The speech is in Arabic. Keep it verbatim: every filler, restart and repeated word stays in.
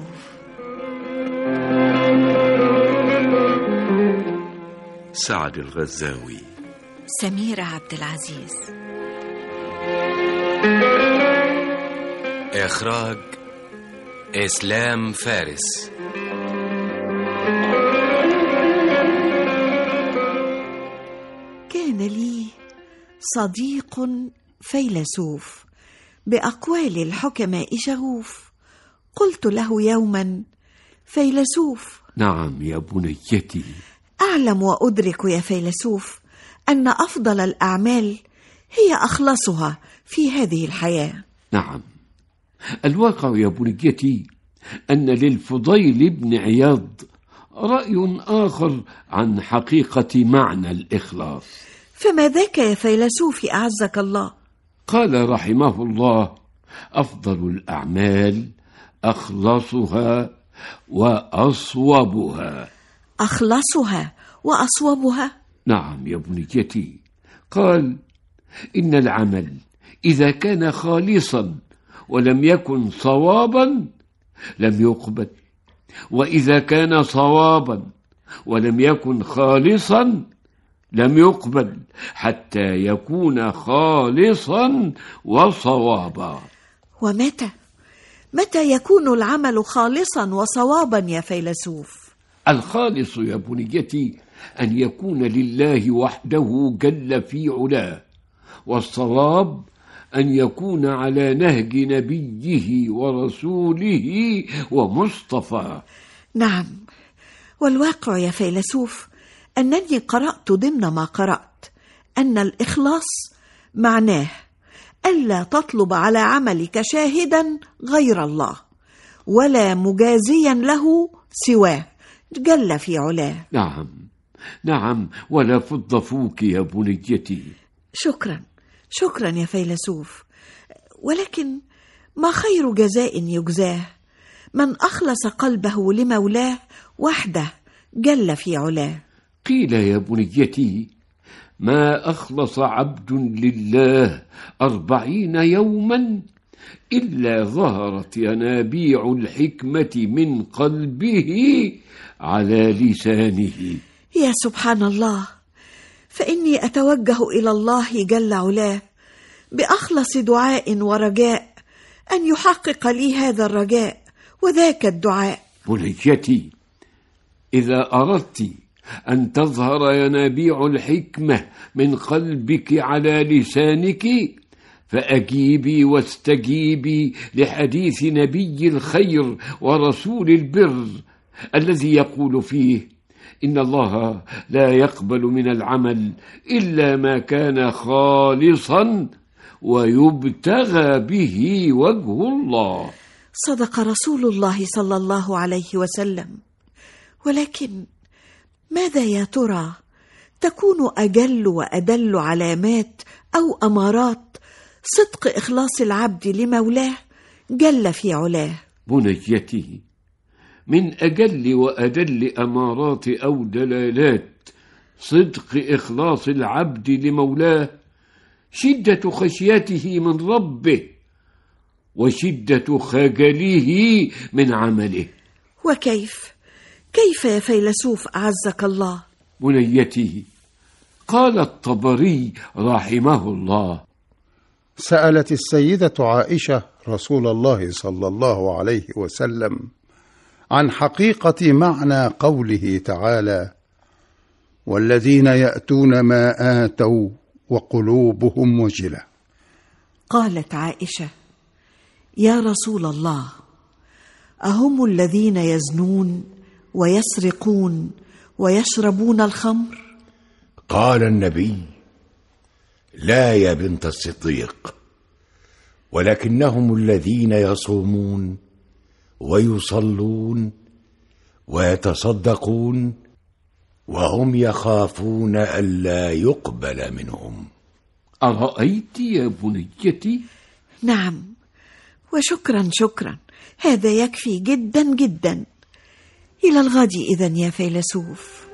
فيلسوف. سعد الغزاوي. سميرة عبد العزيز. إخراج إسلام فارس. كان لي صديق فيلسوف بأقوال الحكماء شغوف. قلت له يوما: فيلسوف. نعم يا بنيتي. أعلم وأدرك يا فيلسوف أن أفضل الأعمال هي أخلصها في هذه الحياة. نعم، الواقع يا بنيتي أن للفضيل بن عياض رأي آخر عن حقيقة معنى الإخلاص. فما ذاك يا فيلسوف أعزك الله؟ قال رحمه الله: أفضل الأعمال أخلصها وأصوبها. أخلصها وأصوبها؟ نعم يا بنيتي. قال: إن العمل إذا كان خالصا ولم يكن صوابا لم يقبل، وإذا كان صوابا ولم يكن خالصا لم يقبل حتى يكون خالصا وصوابا. ومتى متى يكون العمل خالصا وصوابا يا فيلسوف؟ الخالص يا بنيتي أن يكون لله وحده جل في علاه، والصواب أن يكون على نهج نبيه ورسوله ومصطفى. نعم، والواقع يا فيلسوف أنني قرأت ضمن ما قرأت أن الإخلاص معناه ألا تطلب على عملك شاهدا غير الله ولا مجازيا له سواه جل في علاه. نعم نعم، ولا فض فوك يا بنيتي. شكرا شكرا يا فيلسوف، ولكن ما خير جزاء يجزاه من أخلص قلبه لمولاه وحده جل في علاه؟ قيل يا بنيتي: ما أخلص عبد لله أربعين يوما إلا ظهرت ينابيع الحكمة من قلبه على لسانه. يا سبحان الله، فإني أتوجه إلى الله جل علاه بأخلص دعاء ورجاء أن يحقق لي هذا الرجاء وذاك الدعاء. بنيتي، إذا أردت أن تظهر ينابيع الحكمة من قلبك على لسانك فأجيبي واستجيبي لحديث نبي الخير ورسول البر الذي يقول فيه: إن الله لا يقبل من العمل إلا ما كان خالصا ويبتغى به وجه الله. صدق رسول الله صلى الله عليه وسلم. ولكن ماذا يا ترى تكون أجل وأدل علامات أو أمارات صدق إخلاص العبد لمولاه جل في علاه؟ بنيتي، من أجل وأدل أمارات أو دلالات صدق إخلاص العبد لمولاه شدة خشيته من ربه وشدة خجله من عمله. وكيف كيف يا فيلسوف أعزك الله؟ بنيتي، قال الطبري رحمه الله: سألت السيدة عائشة رسول الله صلى الله عليه وسلم عن حقيقة معنى قوله تعالى: والذين يأتون ما آتوا وقلوبهم وجلة. قالت عائشة: يا رسول الله، أهم الذين يزنون ويسرقون ويشربون الخمر؟ قال النبي: لا يا بنت الصديق، ولكنهم الذين يصومون ويصلون ويتصدقون وهم يخافون ألا يقبل منهم. أرأيت يا بنيتي؟ نعم، وشكرا شكرا، هذا يكفي جدا جدا. إلى الغد إذن يا فيلسوف.